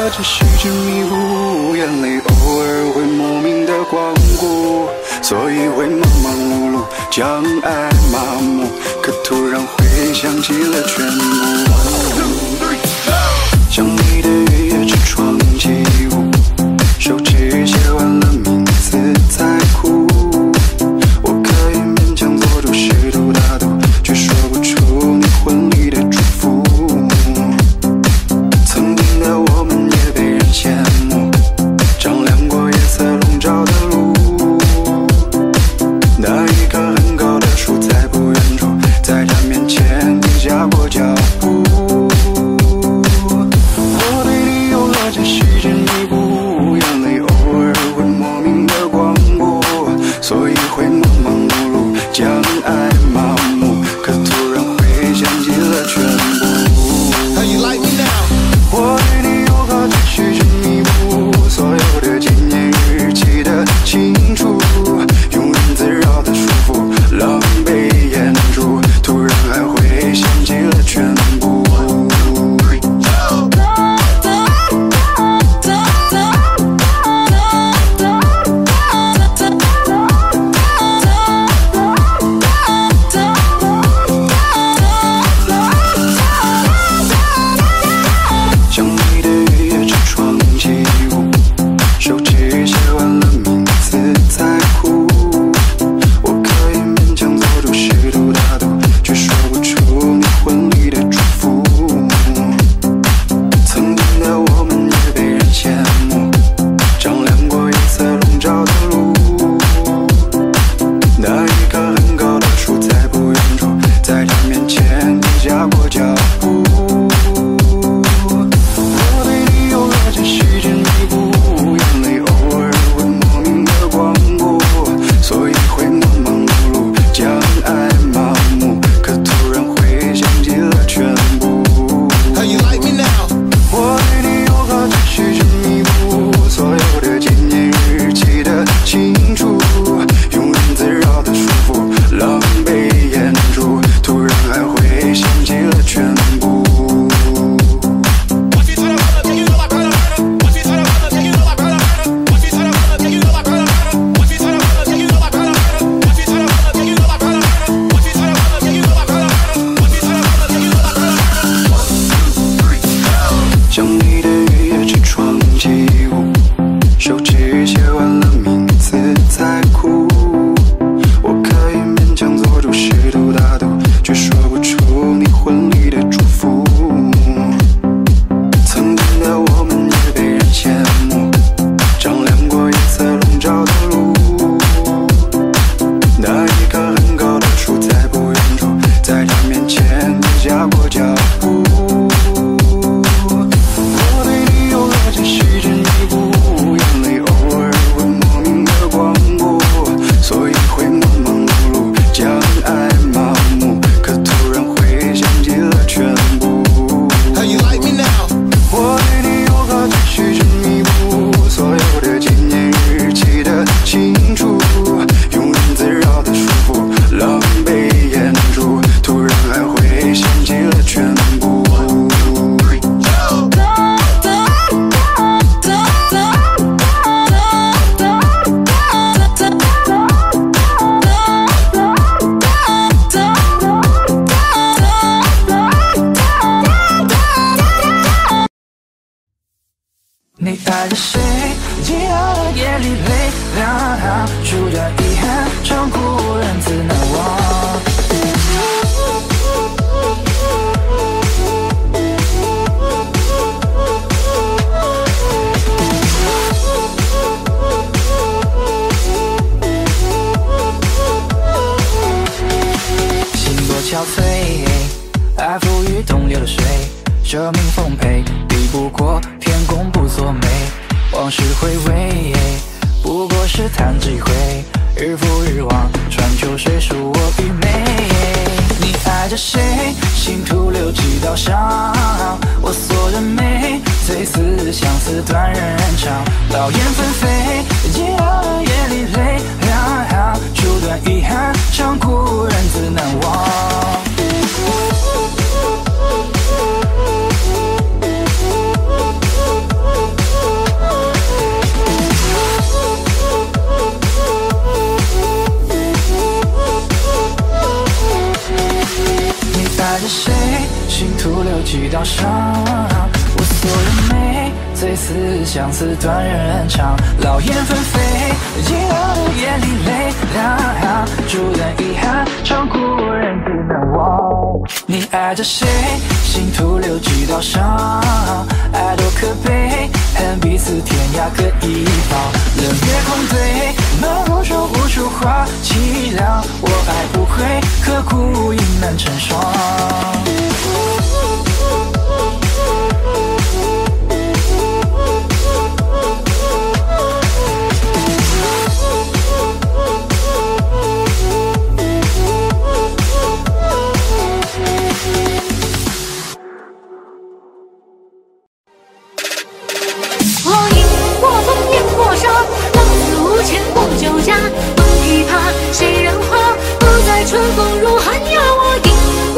何止细致弥补，眼泪偶尔会莫名的光顾，所以会忙忙碌碌，将爱麻木，可突然会想起了全部。想你的月夜之窗起舞，手指写完了名字才哭，我可以勉强做出适度大度，却说不出你婚礼的祝福。曾经的我们也被人羡慕，丈量过夜色笼罩的路，那一棵很高的树在不远处，在他面前停下过脚步。我对你有何止细致弥补，眼泪偶尔会莫名的光顾，所以会忙忙碌碌，将爱麻木，可突然会想起了全部。 How you like me now? 我对你有何止细致弥补，所有的纪念日记得清楚，永远自扰的束缚，狼狈掩住，突然还会想起了全部。想你的月夜之窗起舞，手指写完了名字才哭，我可以勉强做出适度大度，却说不出你婚礼的祝福。曾经的我们也被人羡慕，丈量过夜色笼罩的路，那一棵很高的树在不远处，在他面前停下过脚步。我对你有何止细致弥补，眼泪偶尔会莫名的光顾，所以会忙忙碌碌，将爱麻木，可突然会想起了全部。 How you like me now? 我对你有何止细致弥补，所有的纪念日记得清楚，永远自扰的束缚，狼狈掩住，突然还会想起了全部。想你的月夜之窗起舞，手指写完了名字才哭，我可以勉强做出适度大度，却说不出你婚礼的祝福。曾经的我们也被人羡慕，丈量过夜色笼罩的路，那一棵很高的树在不远处，在他面前停下过脚步。我对你有何止细致弥补，眼泪偶尔会莫名的光顾，所以会忙忙碌碌，将爱麻木，可突然会想起了全部。 How you like me now? 我对你有何止细致弥补，所有的纪念日记得清楚，永远自扰的束缚，狼狈掩住，突然还会想起了全部。 你爱着谁？寂寥的夜里泪两行，数着遗憾，常故人自难忘。心多憔悴，爱浮于东流的水，生命丰沛，抵不过天公不作美。往事回味，不过是弹指一挥，日复日往，穿秋水恕我愚昧。你爱着谁？心徒留几道伤，我锁着眉，最似相思断人肠。劳燕分飞，寂寥的夜里泪两行，处断遗憾，常故人自难忘。 几道伤。我所认美，最似相思断人肠。老燕纷飞，惊愕的眼里泪两，朱颜遗憾，长故人只难忘。你爱着谁，心徒留几道伤，爱多可悲，恨彼此天涯各一方。冷月空对，梦如说无处话凄凉。我爱不会，刻骨亦难成双。 风琵琶谁人话？不再春风如寒鸦，我饮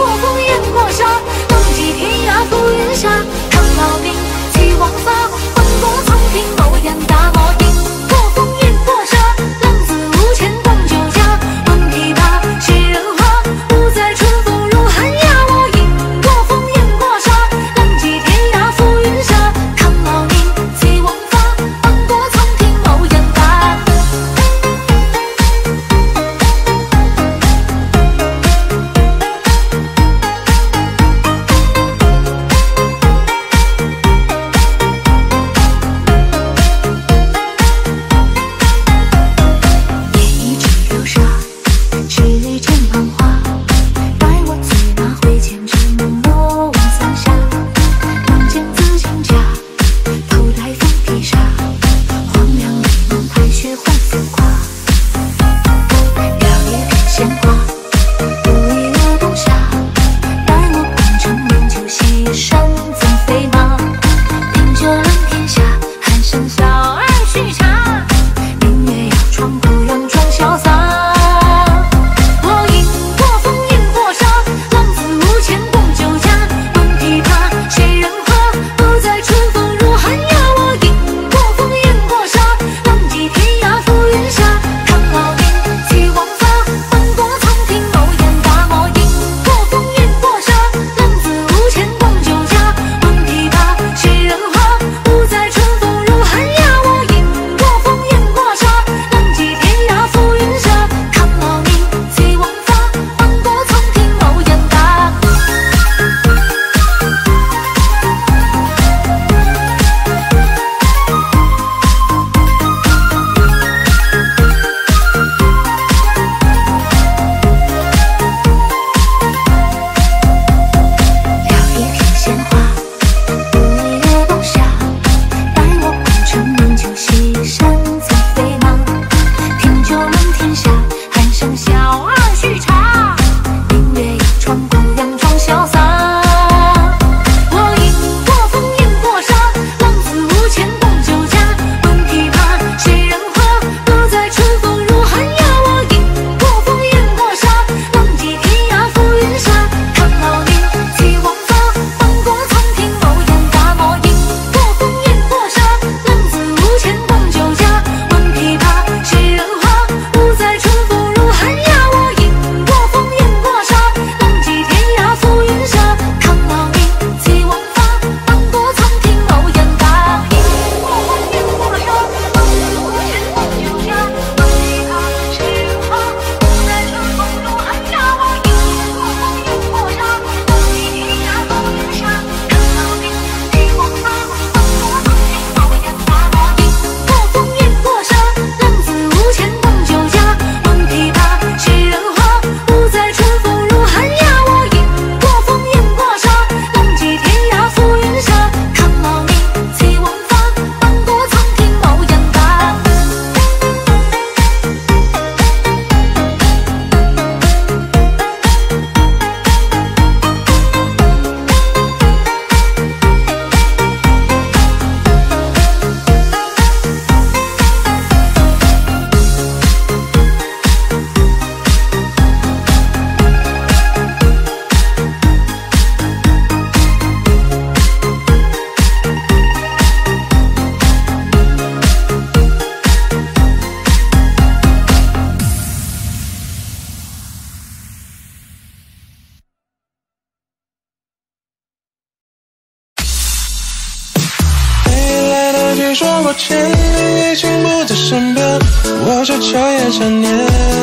说抱歉，你已经不在身边，我悄悄也想念。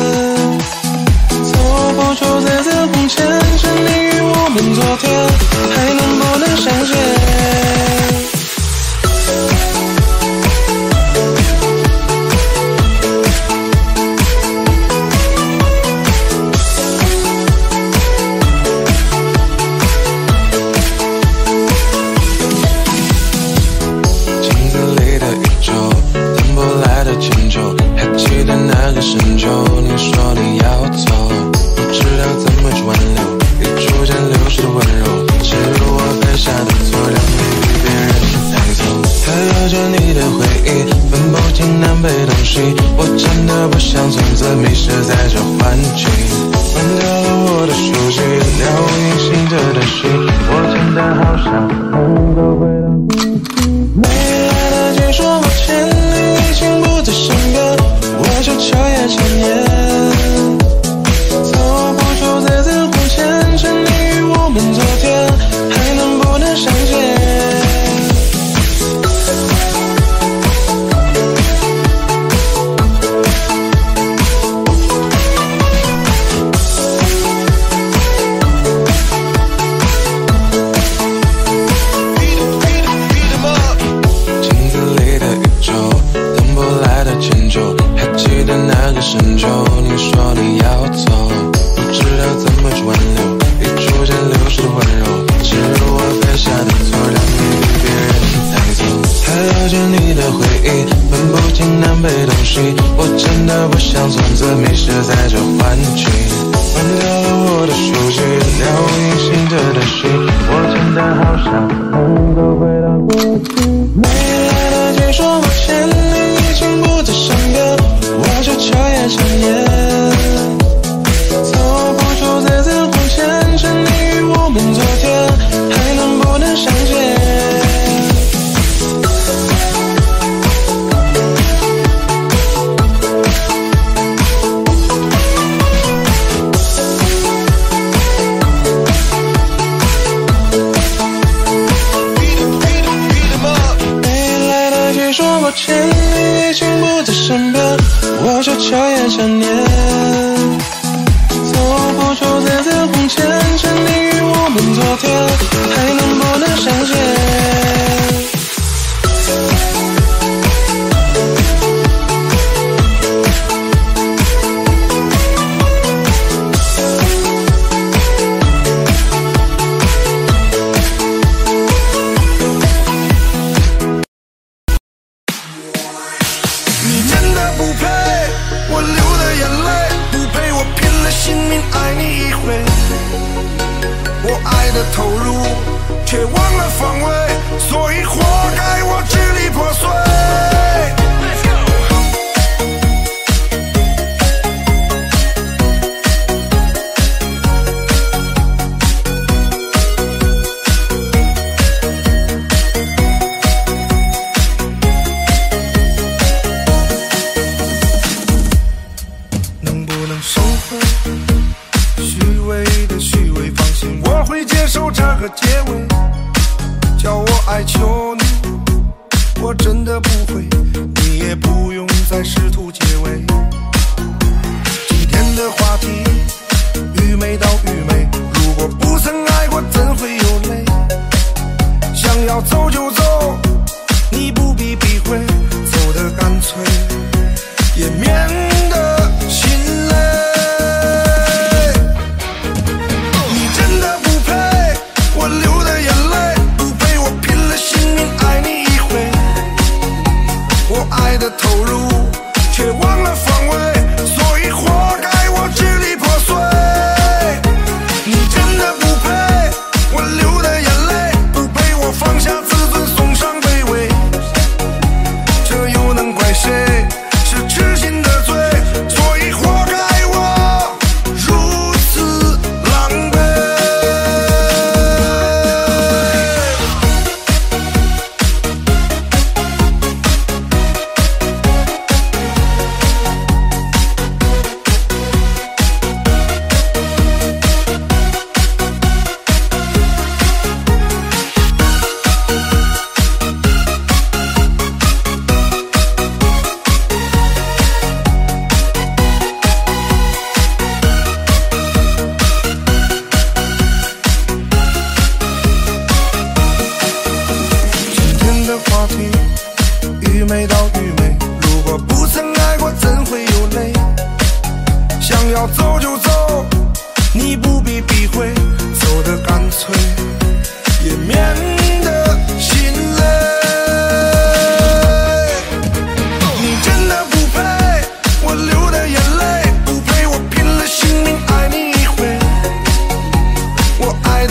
走不出这次空间，是你与我们昨天，还能不能相见？深秋，你说你要走，不知道怎么去挽留，你逐渐流失的温柔，是我犯下的错，让你与别人带走。还有着你的回忆，分不清南北东西，我真的不想从此迷失在这环境。关掉了我的手机，了无音信着的心，我真的好想能够回到过去。没来得及说抱歉，你已经不在身边，我悄悄也想念。走不出这次空间，是你与我们昨天，还能不能相见？镜子里的宇宙，等不来的迁就，还记得那个深秋，你说你要走，不知道怎么去挽留，你逐渐流失的温柔，是我犯下的错，让你与别人带走。还有着你的回忆，分不清南北东西，我真的不想从此迷失在这环境。关掉了我的手机，了无音信着的心，我真的好想能够回到过去。没来得及说抱歉，你已经不在身边，我悄悄也想念。走不出这次空间，是你与我们昨天，还能不能相见？没来得及说抱歉，你已经不在身边，我悄悄也想念。走不出这次空间，是你与我们昨天，还能不能相见？ 你真的不配我流的眼泪，不配我拼了性命爱你一回。我爱的投入，却忘了防卫，所以活该我支离破碎。能不能收回虚伪的虚伪，放心我会接受这个结尾。叫我爱求你，我真的不会，你也不用再试图结尾。今天的话题愚昧到愚昧，如果不曾爱过怎会有泪？想要走就走，你不必避讳，走得干脆也免得心累。你真的不配我流的眼泪，不配我拼了性命爱你一回。我爱的投入，却忘了防卫，所以活该我支离破碎。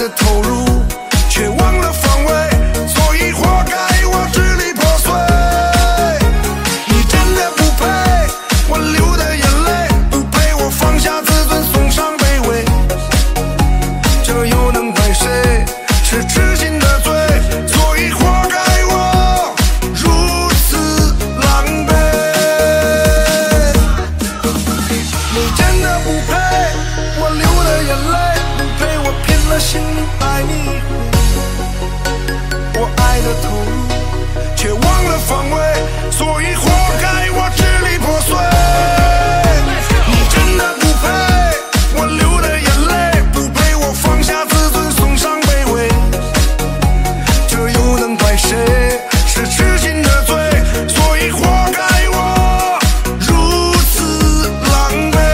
的投入，却忘了防卫，所以活该我支离破碎。你真的不配我流的眼泪，不配我放下自尊送上卑微，这又能怪谁？是痴心的罪，所以活该我如此狼狈。你真的不配我流的眼泪，不配我拼了性命爱你一回，我爱的投入却忘了防卫，所以活该我支离破碎。你真的不配我流的眼泪，不配我放下自尊送上卑微，这又能怪谁？是痴心的罪，所以活该我如此狼狈。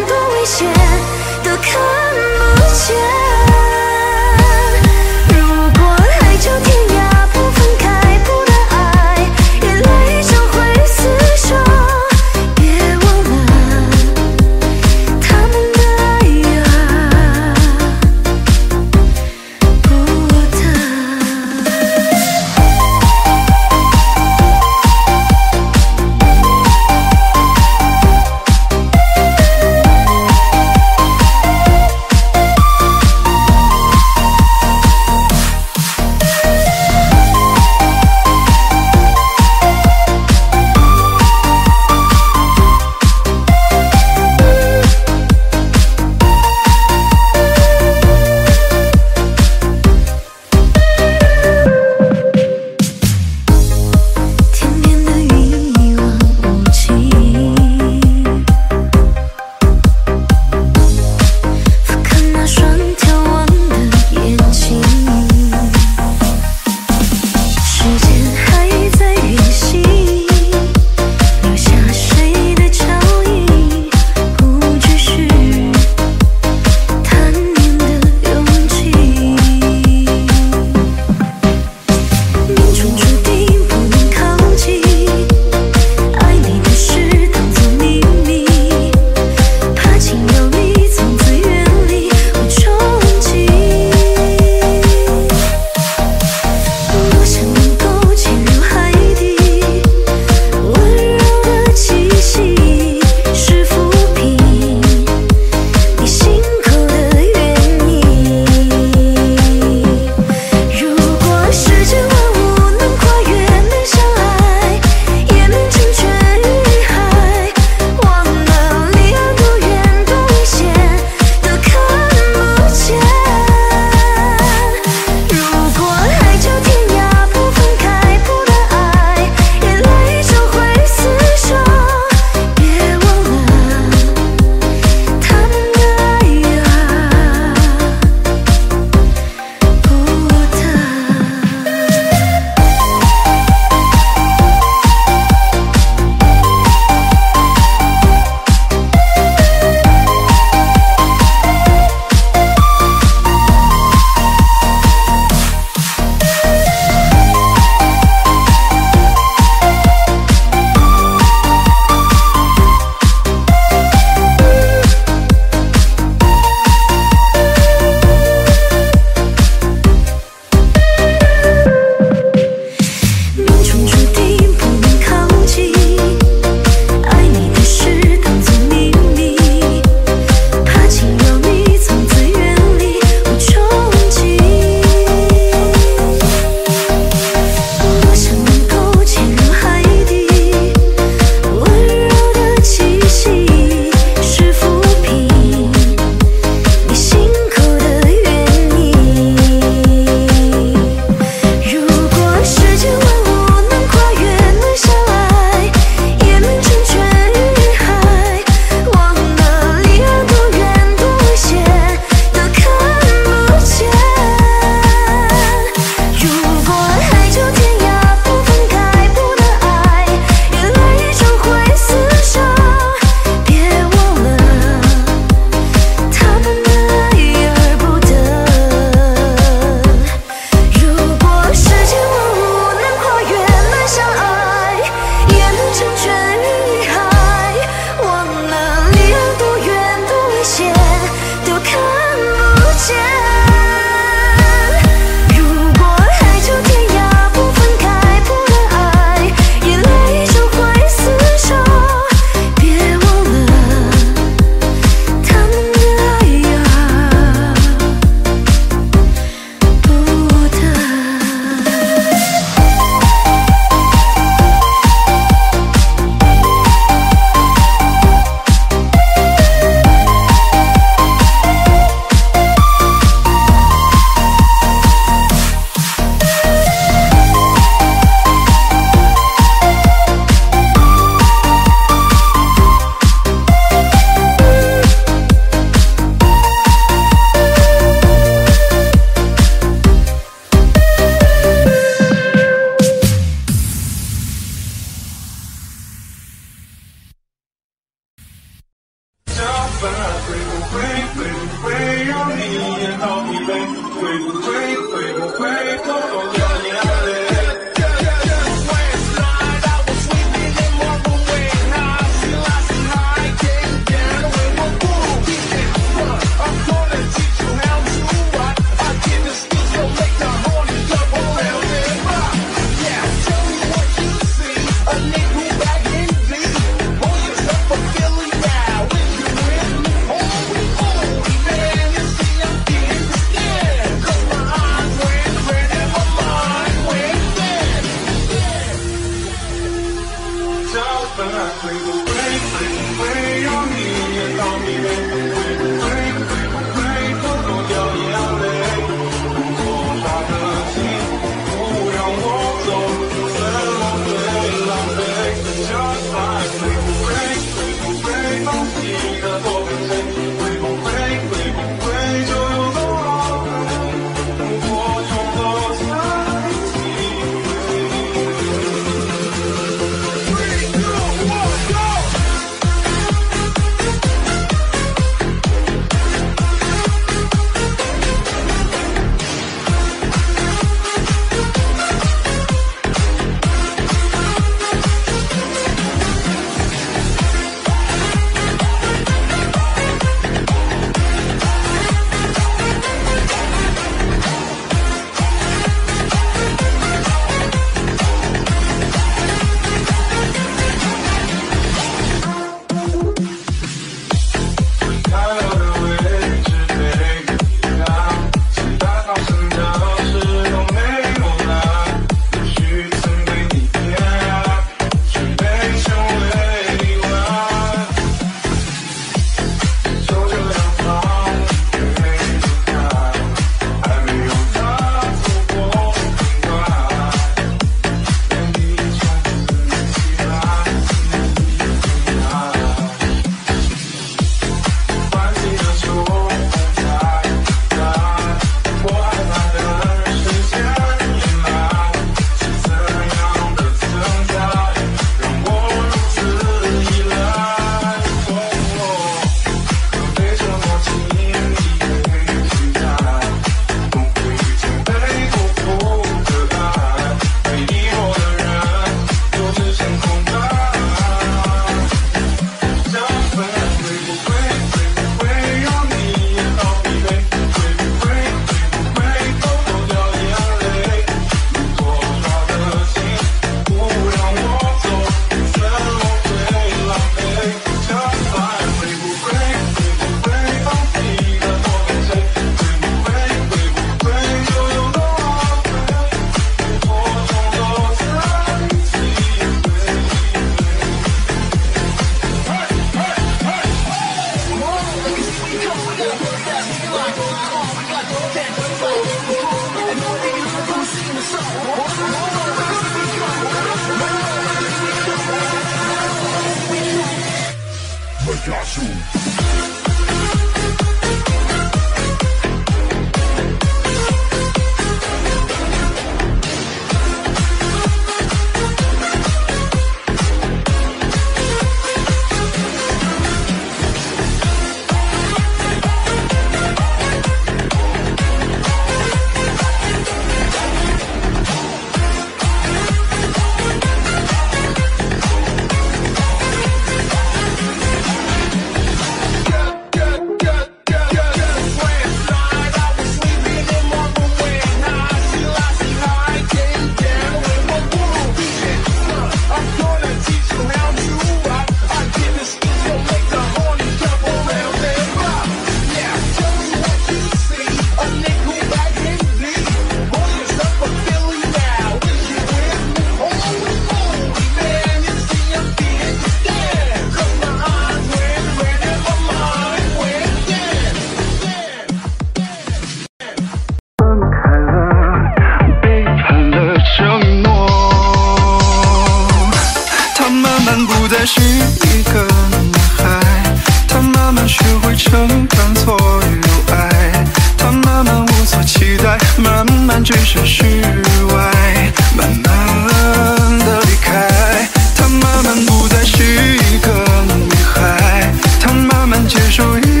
接受。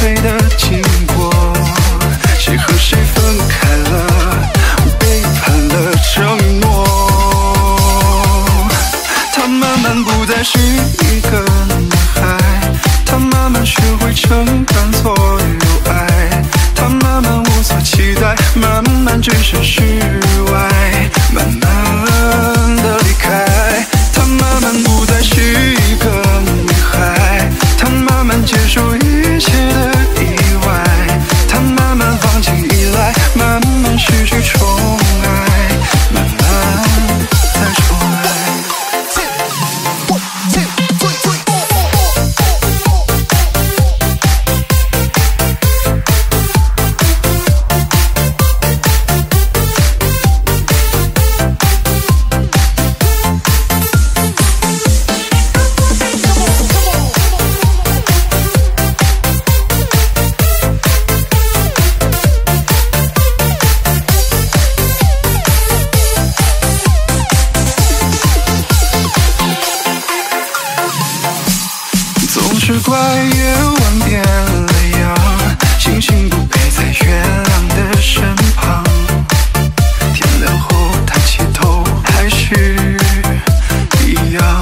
碎的经过，谁和谁分开了，背叛了承诺。他慢慢不再是一个男孩，他慢慢学会承担所有爱，他慢慢无所期待，慢慢置身事外，慢慢的离开。他慢慢不再是一个女孩，他慢慢接受一切的意外，他慢慢放弃依赖，慢慢失去宠爱，慢慢再重来。总是怪夜晚变了样，星星不配在月亮的身旁，天亮后抬起头还是一样。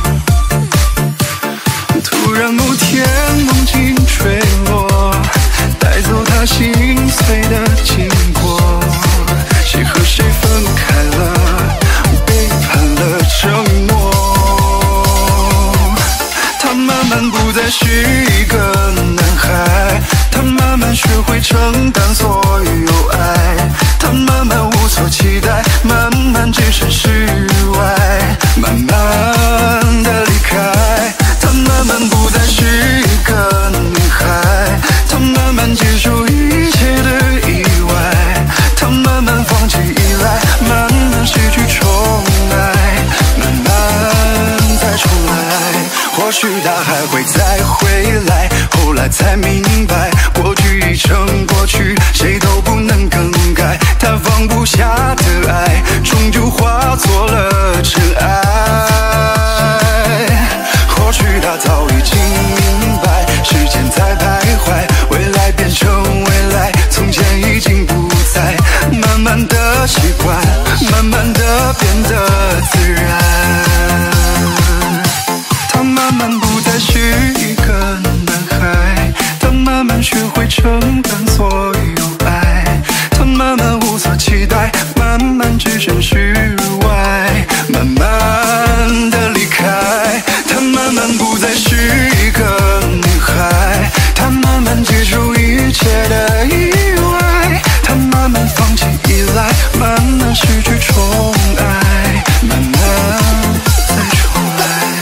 突然某天梦境坠落，带走他心碎的经过，谁和谁分开了，背叛了承诺。他慢慢不再是一个男孩，他慢慢学会承担所有爱，他慢慢无所期待，慢慢置身事外，慢慢的离开。他慢慢不再是一个女孩，他慢慢接受一切的意外，他慢慢放弃依赖，慢慢失去宠爱，慢慢再重来。或许他还会再回来，后来才明白，过去已成过去，谁都不能更改。他放不下的爱，终究化作了尘埃。或许他早已经明白，时间在徘徊，未来变成未来，从前已经不在。慢慢的习惯，慢慢的变得自然。他慢慢不再是一个男孩，他慢慢学会承担所有爱，他慢慢无所期待，慢慢置身事外，慢慢的离开。他慢慢不再是一个女孩，他慢慢接受一切的意外，他慢慢放弃依赖，慢慢失去宠爱，慢慢再重来。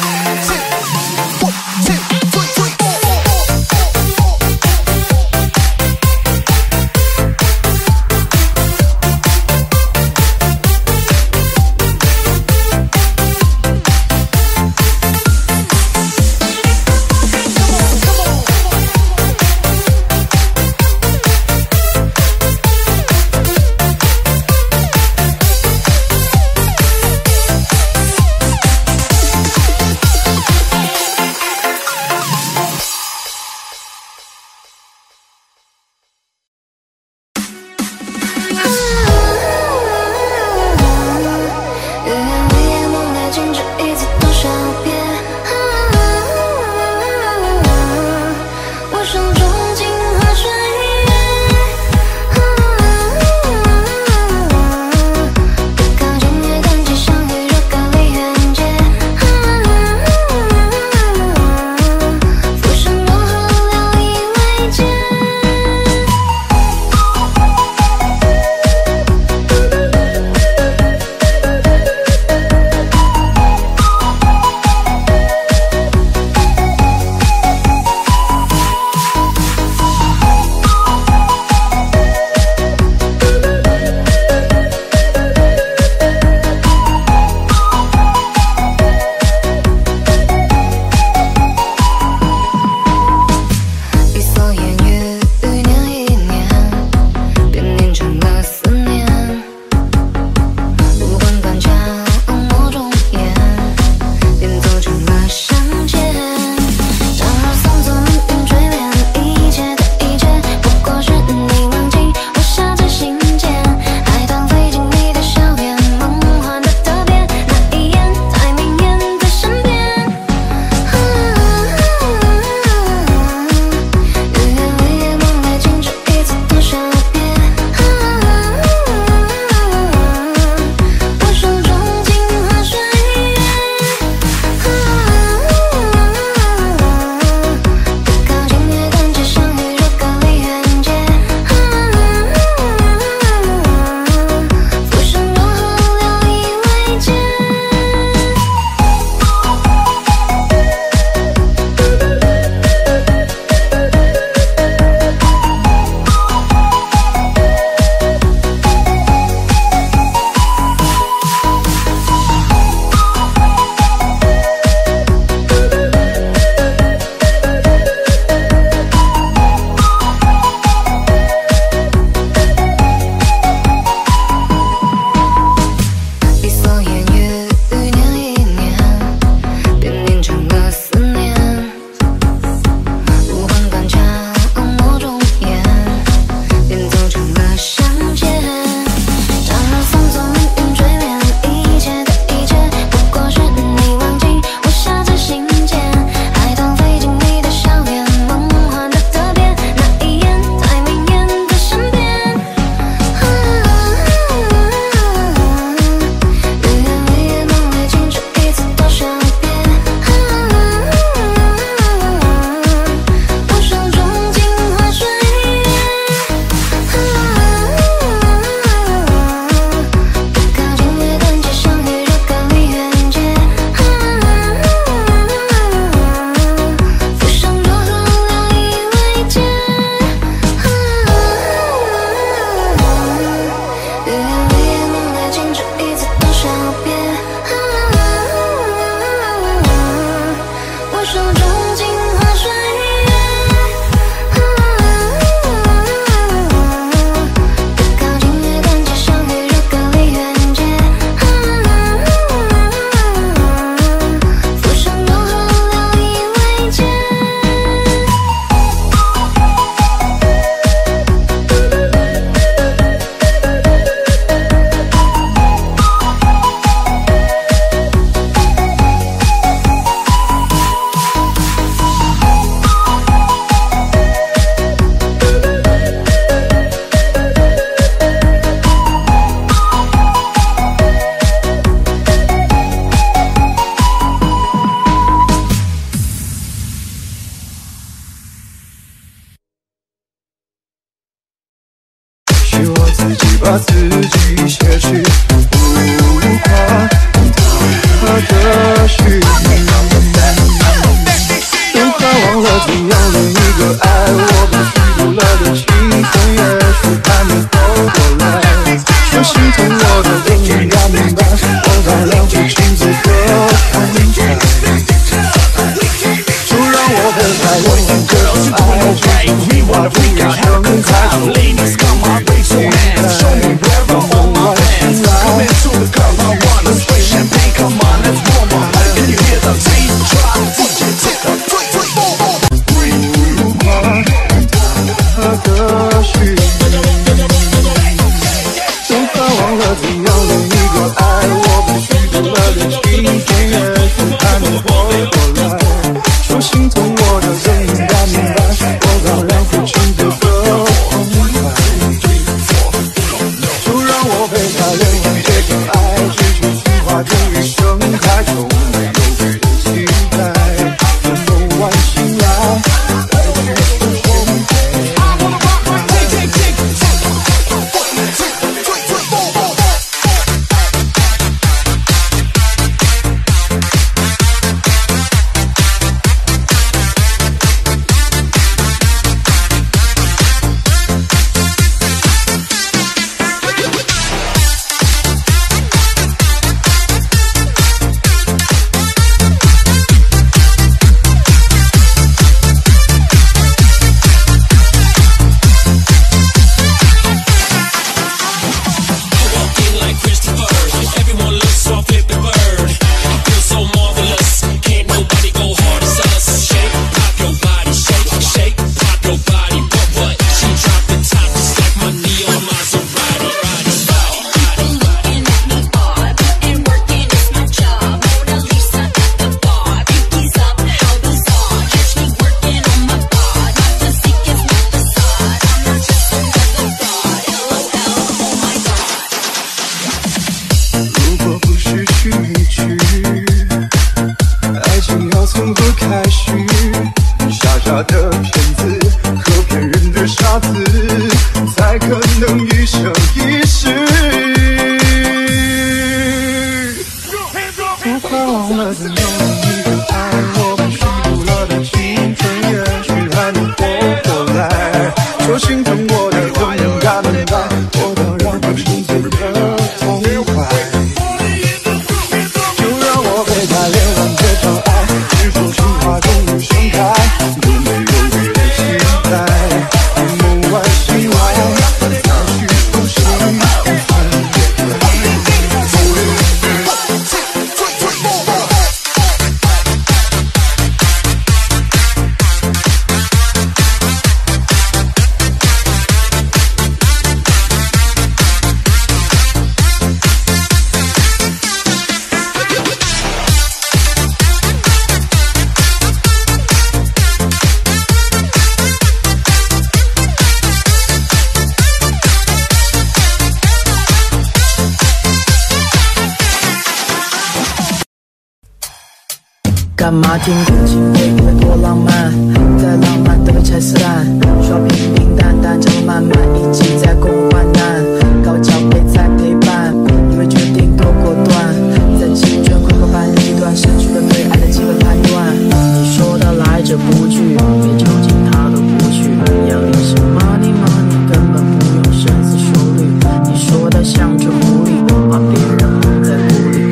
许我自己把自己写去无法的序。都快忘了怎样恋一个爱我被虚度了的青春，也许还没活过来。说心疼我的人应该明白，我该浪费镜子和空白。就让我陪他恋这种爱，就无法不要盛开，从你的期待，让梦完醒来。的序，都快忘了怎样恋一个爱我被虚度了的青春，也许还没活过来。说心疼我的人应该明白，我刚浪费青春和空白。就让我陪他恋这种爱，只求情话终于盛开，从没有别的期待，让梦完醒来。 干嘛听古琴配音乐多浪漫，再浪漫都被拆撕烂，耍平平淡淡长路漫漫，一起在共患难，高脚杯在陪伴，因为决定多果断，在青春快过半日一段，失去了对爱的基本判断。你说的来者不拒，别着急他都不去，要的是 money money， 根本不用深思熟虑，你说的像只狐狸，把别人蒙在鼓里。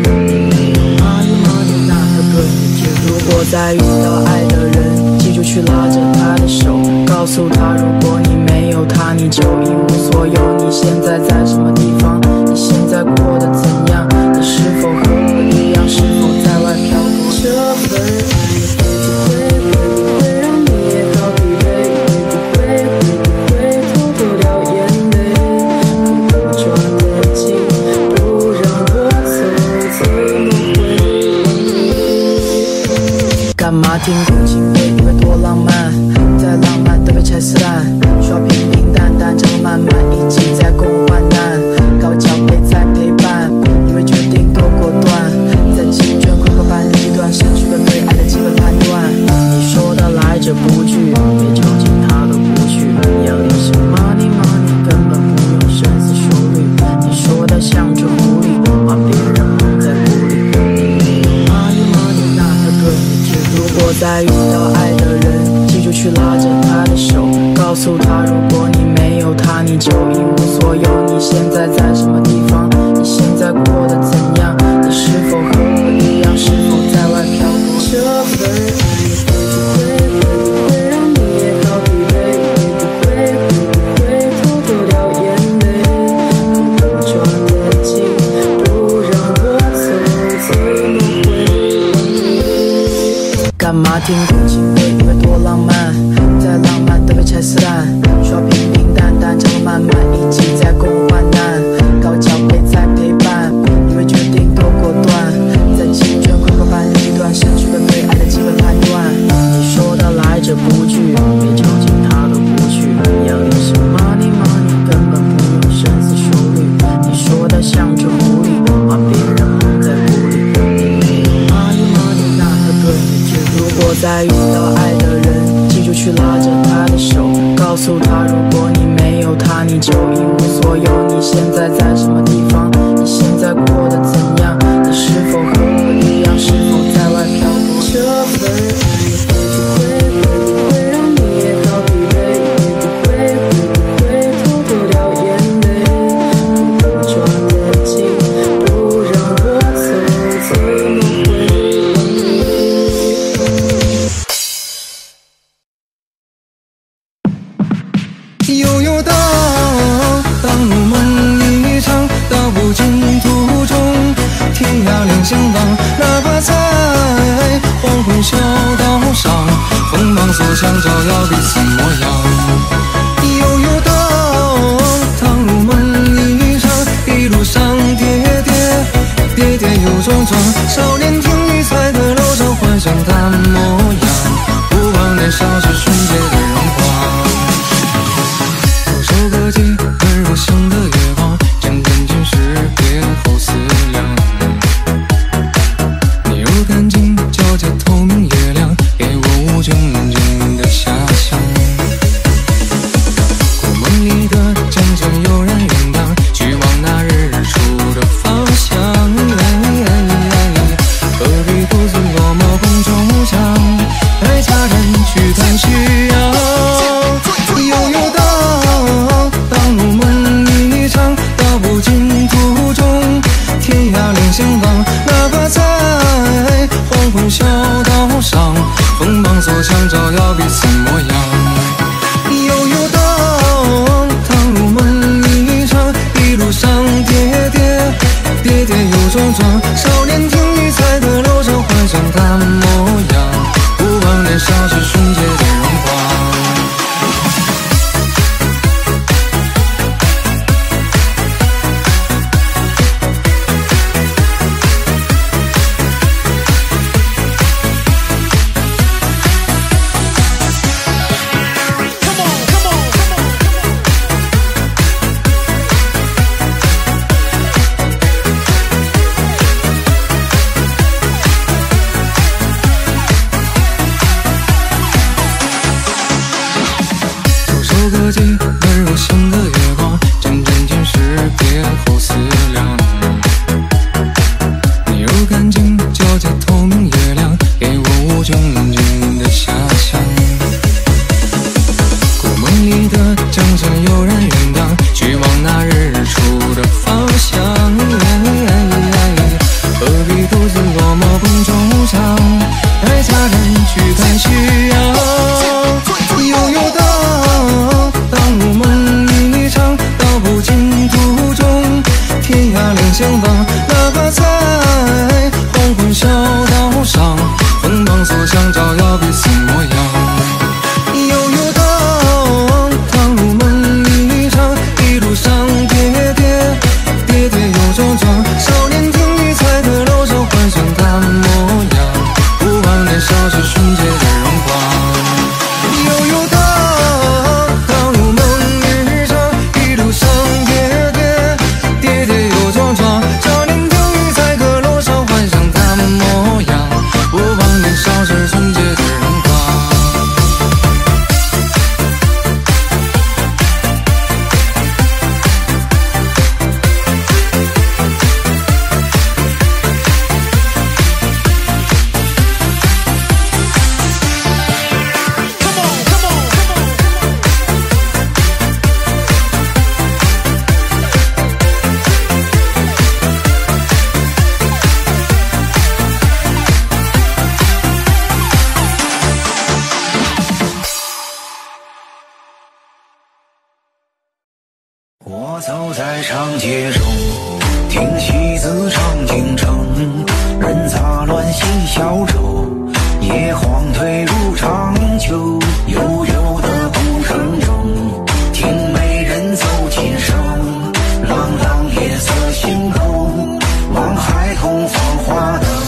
如果再遇到爱的人，记住去拉着他的手，告诉他如果你没有他，你就一无所有。你现在在什么地方？你现在过得怎样？你是否和我一样？是否在外漂泊？这份爱会不会让你也好疲惫？会不会偷偷掉眼泪？不可抓得紧，不让我走，怎么会？干嘛听古琴配音乐多浪漫，再浪漫都被拆撕烂，耍平平淡淡长路漫漫，一起在共患难，高脚杯在陪伴，因为决定多果断，在青春快过半日一段，失去了对爱的基本判断。你说的来者不拒，别着急他都不去，要的是 money money， 根本不用深诉他，如果你没有他，你就一无所有。你现在在什么地方？你现在过得怎样？你是否和我一样？是否在外漂泊？这份爱会让你也好疲惫？会偷丢掉眼泪？不能抓得紧，不让我走，怎么会？干嘛听空气会因为多浪漫？再浪漫都被拆撕烂，说平平淡淡，长路漫漫，一起在共患难，高脚杯在陪伴，因为决定多果断，在青春快过半一段，失去了对爱的基本判断。你说的来者不拒，别着急他都不去，要的是 money money， 根本不用深思熟虑。你说的像只狐狸，把别人蒙在鼓里，你没有 money money， 那何对？如果再遇到爱的人，记住去拉着他的手，告诉他，如果你没有他，你就一无所有。你现在在什么地方？你现在过得怎样？你是否和我一样？是否在外漂泊？这份爱会让你也好疲惫？会偷丢掉眼泪？不能抓得紧，不让我走，怎么会？ 悠悠荡荡如梦一场，到不尽途中，天涯两相望。哪怕在黄昏小道上，锋芒所向，照耀彼此模样。悠悠荡荡如梦一场，一路上跌跌又撞撞。少年听雨才的楼上，幻想他模样，不忘年少时纯洁的荣光。歌姬温柔乡的月光，阵阵尽是别后思量。你如干净皎洁透明月亮，给我无穷尽的遐想。故梦里的江山悠然远荡，去往那日出的方向。何必独自落寞风中唱，爱家人去看夕阳。悠悠荡如梦一场，到不尽途中，天涯两相望。哪怕在黄昏小道上，锋芒所向，照耀彼此模样。悠悠荡如梦一场，一路上跌跌又撞撞。少年听雨才的楼上，幻想他模样，不忘年少时纯洁的荣光。歌姬温柔乡的月光，阵阵尽是别后思量。你如干净皎洁透明月亮，给我无穷尽的遐想。故梦里的江山悠然远荡，去往那日出的方向。何必独自落寞风中唱，爱家人去看夕阳。悠悠荡如梦一场，到不尽途中，天涯两相望。哪怕在黄昏小道上，锋芒所向，照耀彼此模样。悠悠荡如梦一场， 我走在长街中，听戏子唱京城，人杂乱嬉小舟，夜晃退入长久，悠悠的鼓声中，听美人奏琴声，朗朗夜色星空，望孩童放花灯。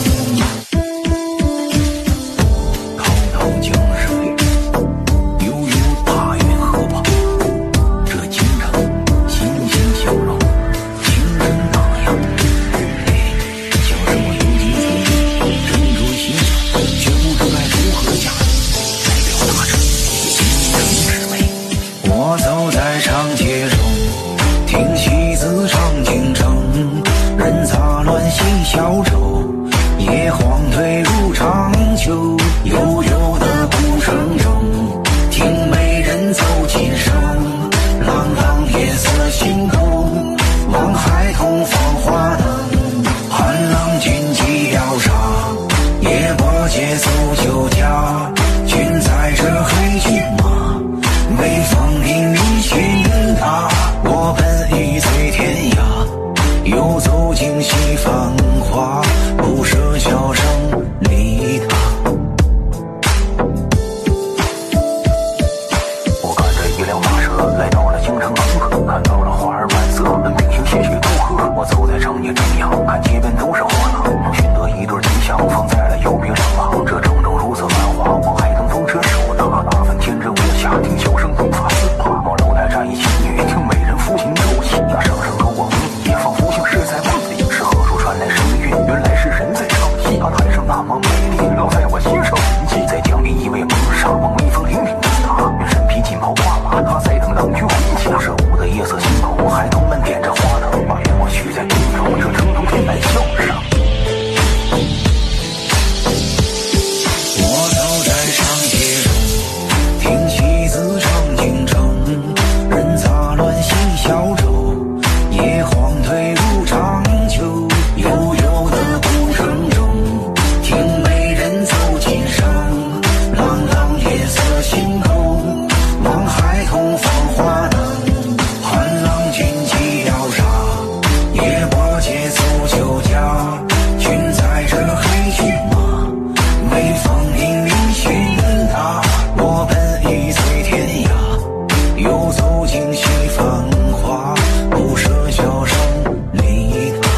小舟，夜晃退入长久，悠悠的鼓声中，听美人奏琴声，朗朗夜色星空，望孩童放花灯，寒浪军旗摇上，夜泊节奏酒家，君载着黑骏马，微风凛凛寻他，我奔于最天涯，又走进西方不舍笑声离他。 我赶着一辆马车来到了京城航河，看到了花儿满色，门并行些许祝贺。我走在长街中央，看街边都是花郎，能寻得一对金香放在了右边上旁。这城中如此繁华，望海灯风车手拿，大分天真无暇，听笑声不发丝滑。望楼台站一情侣，听美人抚琴奏戏，那声声勾我梦里，仿佛像是在梦里。是何处传来声韵？原来是人在唱戏，她台上那么美丽，烙在我心上铭记。在江里一位蒙煞，望威风凛凛的他，愿身披锦袍挂马，他在等郎君回家。这午的夜色星空，孩童们点着花灯，把愿望许在灯中，这城中天籁笑声。 我走在长街中，听戏子唱京城，人杂乱嬉小舟，夜晃退入长久，悠悠的鼓声中，听美人奏琴声，朗朗夜色星空，望孩童放花灯，寒浪军旗摇上，夜泊节奏酒家，君载着黑骏马，微风凛凛寻他，我奔于最天涯，又走进西繁华，不舍笑声离他。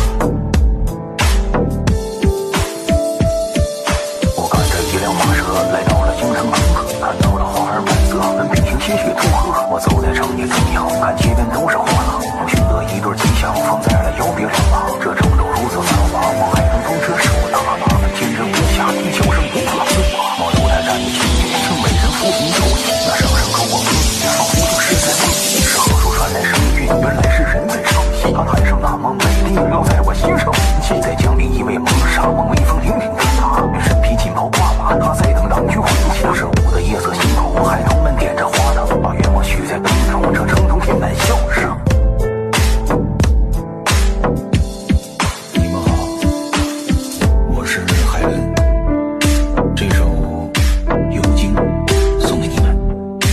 我赶着一辆马车来到了京城航河，看到了花儿满色，门并行些许祝贺。我走在长街中央，看街边都是花郎，能寻得一对金香放在了右边上旁。这城中如此繁华，望海灯风车手拿，大分天真无暇，听笑声不怕丝滑。望楼台站一情侣，听美人抚琴奏戏，那声声勾我梦里，仿佛像是在梦里。是何处传来声韵？原来是人在唱戏，她台上那么美丽，烙在我心上铭记。在江里一位蒙煞，望威风凛凛的他，愿身披锦袍挂马，他在等郎君回家。这午的夜色星空，孩童们点着花灯，把愿望许在灯中，这城中天籁笑声。 你们好，我是海恩，这首《幽经》送给你们。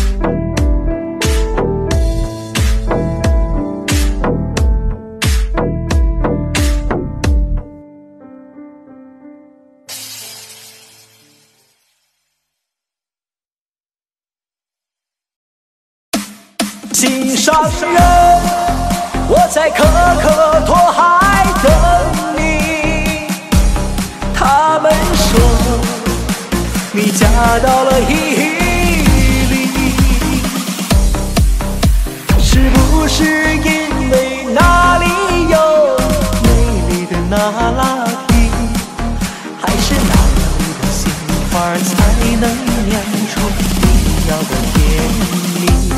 心上人，我在可可托海等你。他们说你嫁到了伊犁，是不是因为那里有美丽的那拉提，还是那里的杏花才能酿出你要的甜蜜？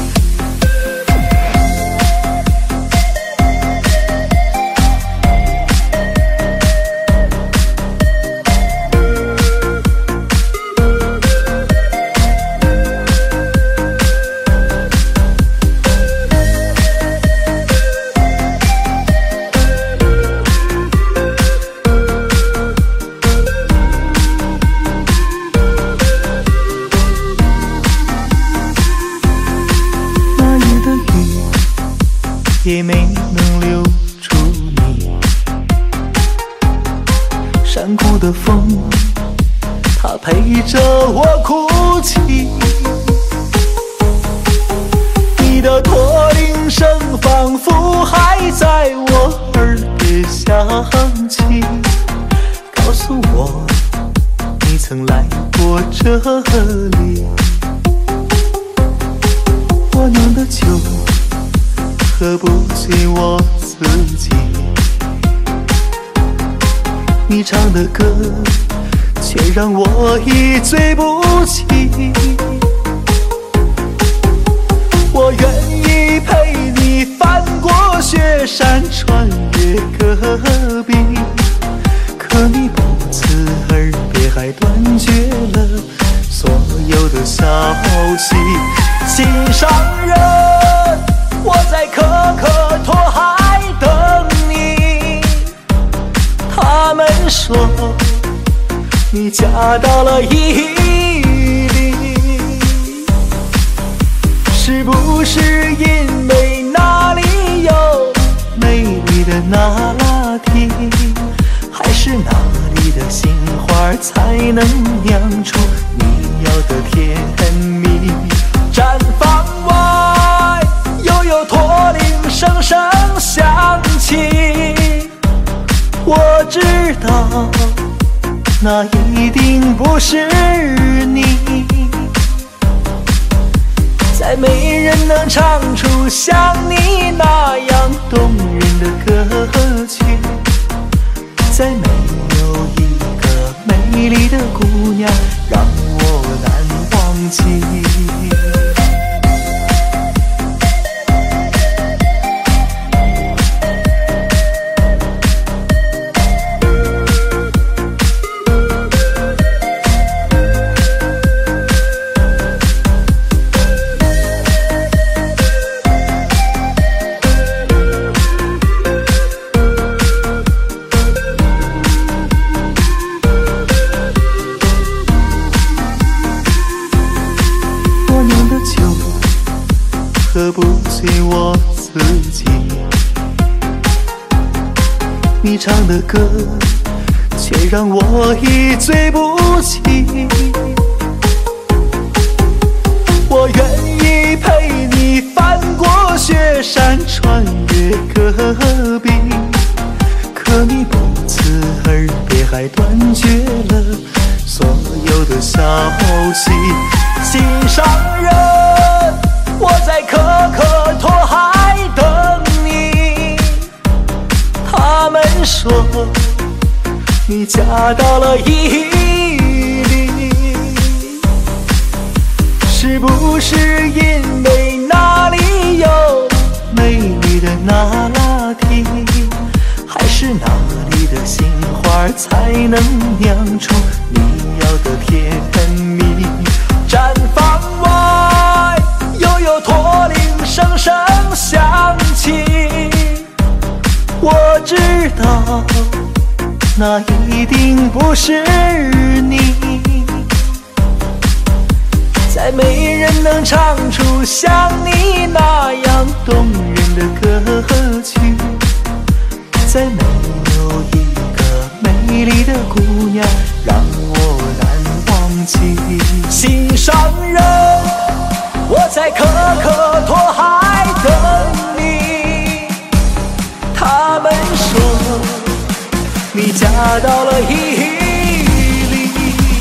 也没能留住你。山谷的风，它陪着我哭泣。你的驼铃声仿佛还在我耳边响起，告诉我你曾来过这里。我酿的酒喝不醉我自己，你唱的歌却让我一醉不起。我愿意陪你翻过雪山，穿越戈壁，可你不辞而别，还断绝了所有的消息。心上人，我在可可托海等你。他们说你嫁到了伊犁，是不是因为那里有美丽的那拉提，还是那里的杏花才能酿出你要的甜蜜？毡房外又有驼铃声声响起，我知道那一定不是你。再没人能唱出像你那样动人的歌曲，再没有一个美丽的姑娘让我难忘记。喝不醉我自己，你唱的歌却让我一醉不起。我愿意陪你翻过雪山，穿越戈壁，可你不辞而别，还断绝了所有的消息。心上人，我在可可托海等你。他们说你嫁到了伊犁，是不是因为那里有美丽的那拉提，还是那里的杏花才能酿出你要的甜蜜？毡房外又有驼铃声声响起，我知道那一定不是你。再没人能唱出像你那样动人的歌曲，再没有一个美丽的姑娘让我难忘记。心上人，我在可可托海等你。他们说你嫁到了伊犁，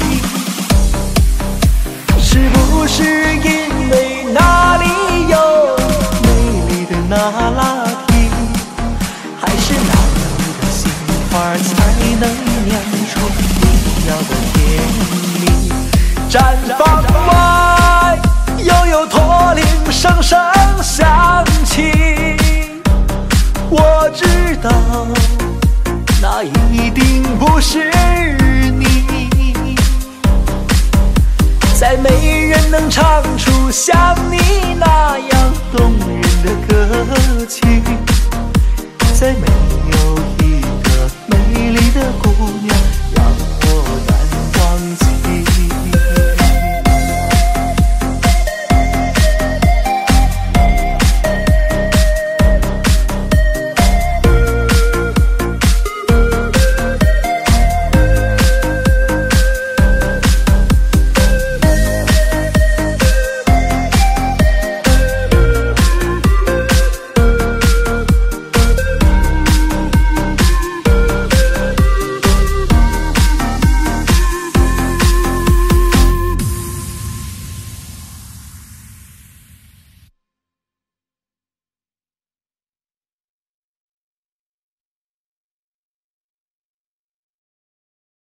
是不是因为那里有美丽的那拉提，还是那里的杏花才能酿出你要的甜蜜？毡房外又有驼铃声声响起，我知道那一定不是你。再没人能唱出像你那样动